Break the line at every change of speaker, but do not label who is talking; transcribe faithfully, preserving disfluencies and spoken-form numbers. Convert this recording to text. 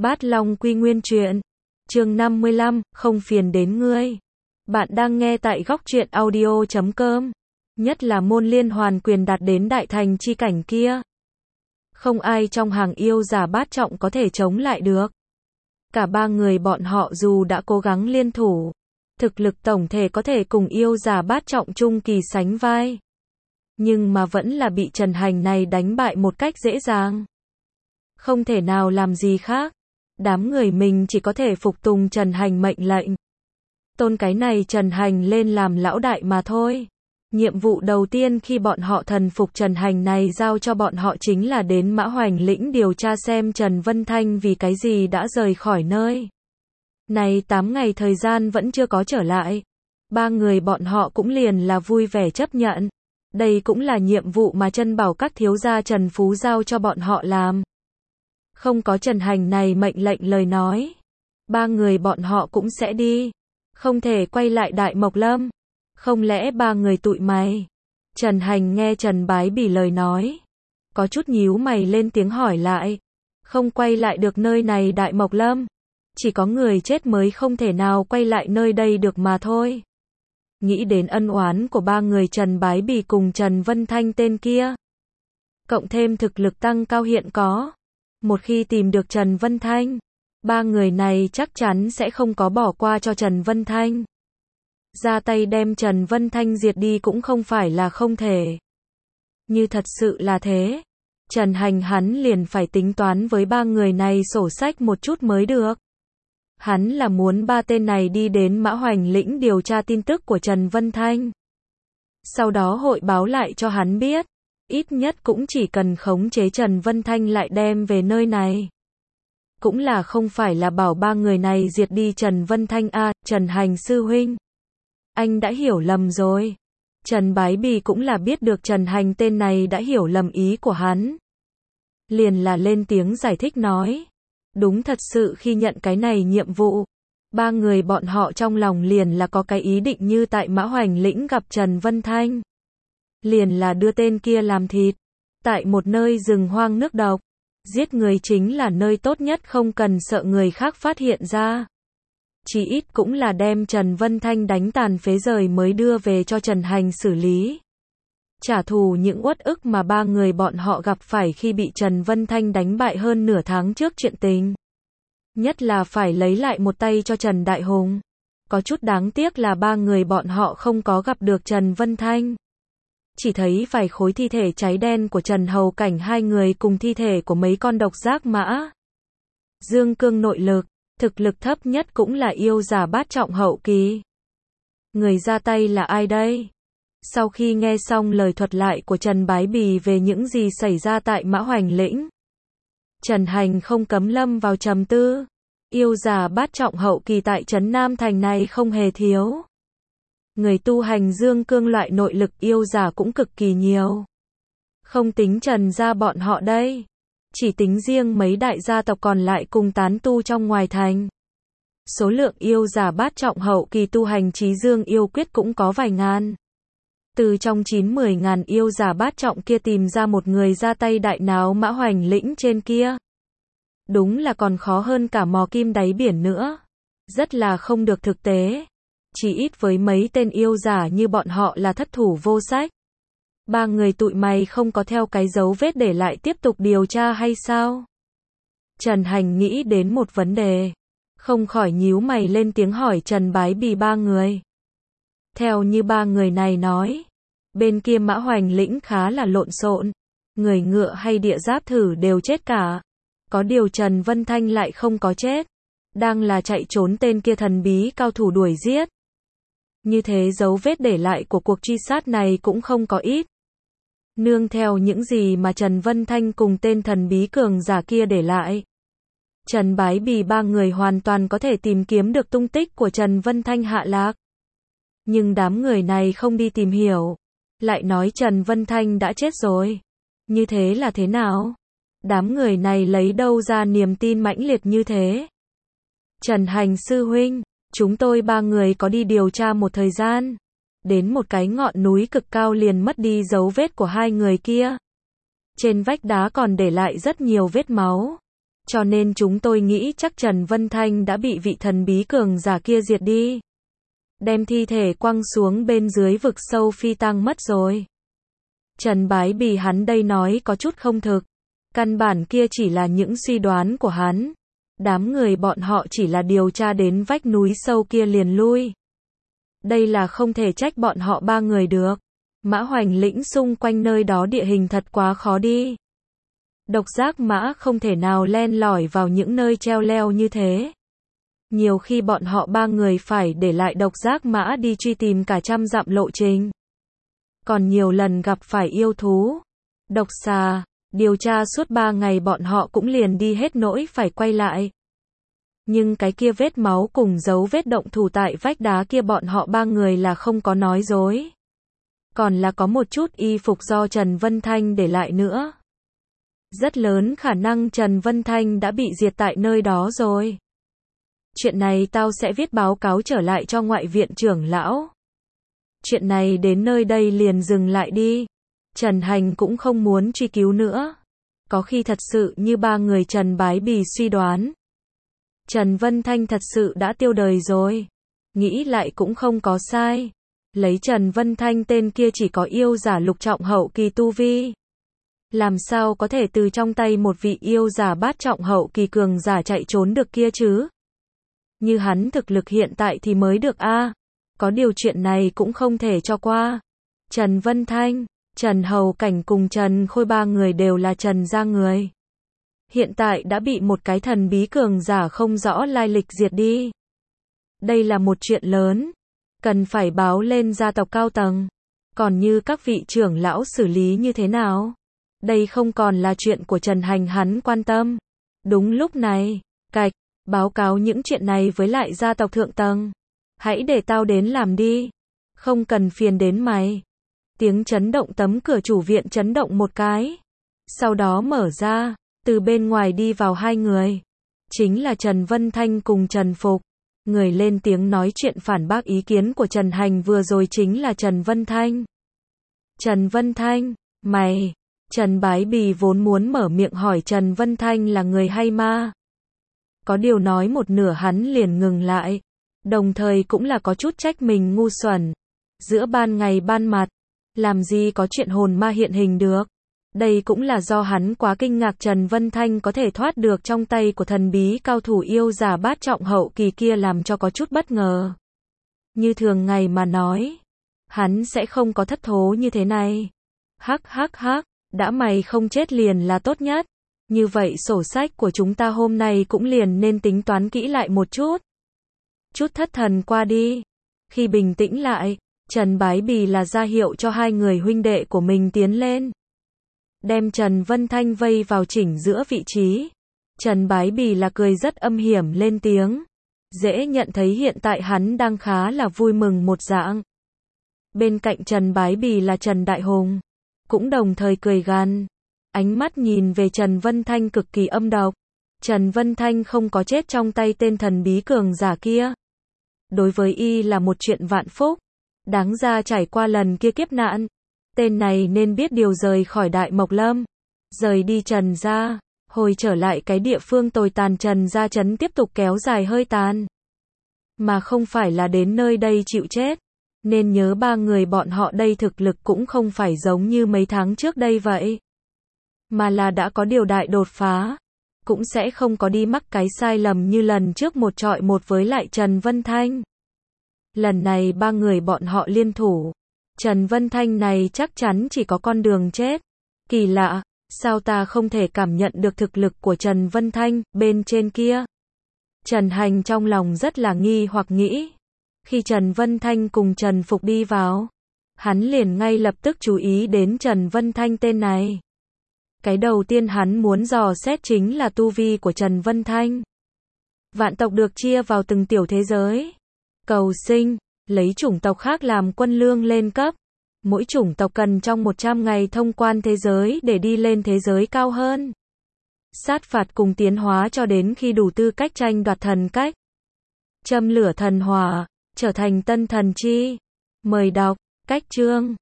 Bát Long Quy Nguyên Truyện, chương năm mươi lăm, không phiền đến ngươi. Bạn đang nghe tại góc truyện audio chấm com. Nhất là môn liên hoàn quyền đạt đến đại thành chi cảnh kia. Không ai trong hàng yêu giả bát trọng có thể chống lại được. Cả ba người bọn họ dù đã cố gắng liên thủ, thực lực tổng thể có thể cùng yêu giả bát trọng trung kỳ sánh vai. Nhưng mà vẫn là bị Trần Hành này đánh bại một cách dễ dàng. Không thể nào làm gì khác. Đám người mình chỉ có thể phục tùng Trần Hành mệnh lệnh. Tôn cái này Trần Hành lên làm lão đại mà thôi. Nhiệm vụ đầu tiên khi bọn họ thần phục Trần Hành này giao cho bọn họ chính là đến Mã Hoành lĩnh điều tra xem Trần Vân Thanh vì cái gì đã rời khỏi nơi này tám ngày thời gian vẫn chưa có trở lại. Ba người bọn họ cũng liền là vui vẻ chấp nhận. Đây cũng là nhiệm vụ mà chân bảo các thiếu gia Trần Phú giao cho bọn họ làm. Không có Trần Hành này mệnh lệnh lời nói, ba người bọn họ cũng sẽ đi. Không thể quay lại Đại Mộc Lâm. Không lẽ ba người tụi mày? Trần Hành nghe Trần Bái Bỉ lời nói, có chút nhíu mày lên tiếng hỏi lại. Không quay lại được nơi này Đại Mộc Lâm. Chỉ có người chết mới không thể nào quay lại nơi đây được mà thôi. Nghĩ đến ân oán của ba người Trần Bái Bỉ cùng Trần Vân Thanh tên kia. Cộng thêm thực lực tăng cao hiện có. Một khi tìm được Trần Vân Thanh, ba người này chắc chắn sẽ không có bỏ qua cho Trần Vân Thanh. Ra tay đem Trần Vân Thanh diệt đi cũng không phải là không thể. Như thật sự là thế, Trần Hành hắn liền phải tính toán với ba người này sổ sách một chút mới được. Hắn là muốn ba tên này đi đến Mã Hoành lĩnh điều tra tin tức của Trần Vân Thanh. Sau đó hội báo lại cho hắn biết. Ít nhất cũng chỉ cần khống chế Trần Vân Thanh lại đem về nơi này. Cũng là không phải là bảo ba người này diệt đi Trần Vân Thanh a, à, Trần Hành sư huynh. Anh đã hiểu lầm rồi. Trần Bái Bỉ cũng là biết được Trần Hành tên này đã hiểu lầm ý của hắn. Liền là lên tiếng giải thích nói. Đúng thật sự khi nhận cái này nhiệm vụ, ba người bọn họ trong lòng liền là có cái ý định như tại Mã Hoành lĩnh gặp Trần Vân Thanh. Liền là đưa tên kia làm thịt. Tại một nơi rừng hoang nước độc. Giết người chính là nơi tốt nhất không cần sợ người khác phát hiện ra. Chỉ ít cũng là đem Trần Vân Thanh đánh tàn phế rời mới đưa về cho Trần Hành xử lý. Trả thù những uất ức mà ba người bọn họ gặp phải khi bị Trần Vân Thanh đánh bại hơn nửa tháng trước chuyện tình. Nhất là phải lấy lại một tay cho Trần Đại Hùng. Có chút đáng tiếc là ba người bọn họ không có gặp được Trần Vân Thanh. Chỉ thấy vài khối thi thể cháy đen của Trần Hầu Cảnh hai người cùng thi thể của mấy con độc giác mã. Dương cương nội lực, thực lực thấp nhất cũng là yêu giả bát trọng hậu kỳ. Người ra tay là ai đây? Sau khi nghe xong lời thuật lại của Trần Bái Bỉ về những gì xảy ra tại Mã Hoành lĩnh, Trần Hành không cấm lâm vào trầm tư. Yêu giả bát trọng hậu kỳ tại trấn Nam Thành này không hề thiếu. Người tu hành dương cương loại nội lực yêu giả cũng cực kỳ nhiều. Không tính Trần gia bọn họ đây. Chỉ tính riêng mấy đại gia tộc còn lại cùng tán tu trong ngoài thành. Số lượng yêu giả bát trọng hậu kỳ tu hành trí dương yêu quyết cũng có vài ngàn. Từ trong chín mười ngàn yêu giả bát trọng kia tìm ra một người ra tay đại náo Mã Hoành lĩnh trên kia. Đúng là còn khó hơn cả mò kim đáy biển nữa. Rất là không được thực tế. Chỉ ít với mấy tên yêu giả như bọn họ là thất thủ vô sách. Ba người tụi mày không có theo cái dấu vết để lại tiếp tục điều tra hay sao? Trần Hành nghĩ đến một vấn đề. Không khỏi nhíu mày lên tiếng hỏi Trần Bái Bỉ ba người. Theo như ba người này nói, bên kia Mã Hoành lĩnh khá là lộn xộn. Người ngựa hay địa giáp thử đều chết cả. Có điều Trần Vân Thanh lại không có chết. Đang là chạy trốn tên kia thần bí cao thủ đuổi giết. Như thế dấu vết để lại của cuộc truy sát này cũng không có ít. Nương theo những gì mà Trần Vân Thanh cùng tên thần bí cường giả kia để lại, Trần Bái Bỉ ba người hoàn toàn có thể tìm kiếm được tung tích của Trần Vân Thanh hạ lạc. Nhưng đám người này không đi tìm hiểu, lại nói Trần Vân Thanh đã chết rồi. Như thế là thế nào? Đám người này lấy đâu ra niềm tin mãnh liệt như thế? Trần Hành sư huynh, chúng tôi ba người có đi điều tra một thời gian. Đến một cái ngọn núi cực cao liền mất đi dấu vết của hai người kia. Trên vách đá còn để lại rất nhiều vết máu. cho nên chúng tôi nghĩ chắc Trần Vân Thanh đã bị vị thần bí cường giả kia diệt đi. Đem thi thể quăng xuống bên dưới vực sâu phi tang mất rồi. Trần Bái Bì hắn đây nói có chút không thực. Căn bản kia chỉ là những suy đoán của hắn. Đám người bọn họ chỉ là điều tra đến vách núi sâu kia liền lui. Đây là không thể trách bọn họ ba người được. Mã Hoành Lĩnh xung quanh nơi đó địa hình thật quá khó đi. Độc giác mã không thể nào len lỏi vào những nơi treo leo như thế. Nhiều khi bọn họ ba người phải để lại độc giác mã đi truy tìm cả trăm dặm lộ trình. Còn nhiều lần gặp phải yêu thú, độc xà, điều tra suốt ba ngày bọn họ cũng liền đi hết nỗi phải quay lại. Nhưng cái kia vết máu cùng dấu vết động thủ tại vách đá kia bọn họ ba người là không có nói dối. Còn là có một chút y phục do Trần Vân Thanh để lại nữa. Rất lớn khả năng Trần Vân Thanh đã bị diệt tại nơi đó rồi. Chuyện này tao sẽ viết báo cáo trở lại cho ngoại viện trưởng lão. Chuyện này đến nơi đây liền dừng lại đi. Trần Hành cũng không muốn truy cứu nữa. Có khi thật sự như ba người Trần Bái Bì suy đoán. Trần Vân Thanh thật sự đã tiêu đời rồi. Nghĩ lại cũng không có sai. Lấy Trần Vân Thanh tên kia chỉ có yêu giả lục trọng hậu kỳ tu vi. Làm sao có thể từ trong tay một vị yêu giả bát trọng hậu kỳ cường giả chạy trốn được kia chứ? Như hắn thực lực hiện tại thì mới được a. À. Có điều chuyện này cũng không thể cho qua. Trần Vân Thanh, Trần Hầu Cảnh cùng Trần Khôi ba người đều là Trần gia người. Hiện tại đã bị một cái thần bí cường giả không rõ lai lịch diệt đi. Đây là một chuyện lớn. Cần phải báo lên gia tộc cao tầng. Còn như các vị trưởng lão xử lý như thế nào? Đây không còn là chuyện của Trần Hành hắn quan tâm. Đúng lúc này, cạch, báo cáo những chuyện này với lại gia tộc thượng tầng. Hãy để tao đến làm đi. Không cần phiền đến mày. Tiếng chấn động tấm cửa chủ viện chấn động một cái. Sau đó mở ra, từ bên ngoài đi vào hai người. Chính là Trần Vân Thanh cùng Trần Phục. Người lên tiếng nói chuyện phản bác ý kiến của Trần Hành vừa rồi chính là Trần Vân Thanh. Trần Vân Thanh, mày... Trần Bái Bì vốn muốn mở miệng hỏi Trần Vân Thanh là người hay ma. Có điều nói một nửa hắn liền ngừng lại. Đồng thời cũng là có chút trách mình ngu xuẩn. Giữa ban ngày ban mặt, làm gì có chuyện hồn ma hiện hình được. Đây cũng là do hắn quá kinh ngạc Trần Vân Thanh có thể thoát được trong tay của thần bí cao thủ yêu giả bát trọng hậu kỳ kia làm cho có chút bất ngờ. Như thường ngày mà nói, hắn sẽ không có thất thố như thế này. Hắc hắc hắc. Đã mày không chết liền là tốt nhất. Như vậy sổ sách của chúng ta hôm nay cũng liền nên tính toán kỹ lại một chút. Chút thất thần qua đi. Khi bình tĩnh lại, Trần Bái Bì là ra hiệu cho hai người huynh đệ của mình tiến lên. Đem Trần Vân Thanh vây vào chỉnh giữa vị trí. Trần Bái Bì là cười rất âm hiểm lên tiếng. Dễ nhận thấy hiện tại hắn đang khá là vui mừng một dạng. Bên cạnh Trần Bái Bì là Trần Đại Hùng. Cũng đồng thời cười gằn. Ánh mắt nhìn về Trần Vân Thanh cực kỳ âm độc. Trần Vân Thanh không có chết trong tay tên thần bí cường giả kia. Đối với y là một chuyện vạn phúc. Đáng ra trải qua lần kia kiếp nạn. Tên này nên biết điều rời khỏi Đại Mộc Lâm. Rời đi Trần gia. Hồi trở lại cái địa phương tồi tàn Trần gia trấn tiếp tục kéo dài hơi tàn. Mà không phải là đến nơi đây chịu chết. Nên nhớ ba người bọn họ đây thực lực cũng không phải giống như mấy tháng trước đây vậy. Mà là đã có điều đại đột phá. Cũng sẽ không có đi mắc cái sai lầm như lần trước một trọi một với lại Trần Vân Thanh. Lần này ba người bọn họ liên thủ. Trần Vân Thanh này chắc chắn chỉ có con đường chết. Kỳ lạ, sao ta không thể cảm nhận được thực lực của Trần Vân Thanh bên trên kia? Trần Hành trong lòng rất là nghi hoặc nghĩ. Khi Trần Vân Thanh cùng Trần Phục đi vào, hắn liền ngay lập tức chú ý đến Trần Vân Thanh tên này. Cái đầu tiên hắn muốn dò xét chính là tu vi của Trần Vân Thanh. Vạn tộc được chia vào từng tiểu thế giới. Cầu sinh, lấy chủng tộc khác làm quân lương lên cấp. Mỗi chủng tộc cần trong một trăm ngày thông quan thế giới để đi lên thế giới cao hơn. Sát phạt cùng tiến hóa cho đến khi đủ tư cách tranh đoạt thần cách. Châm lửa thần hỏa, trở thành tân thần chi. Mời đọc, cách chương.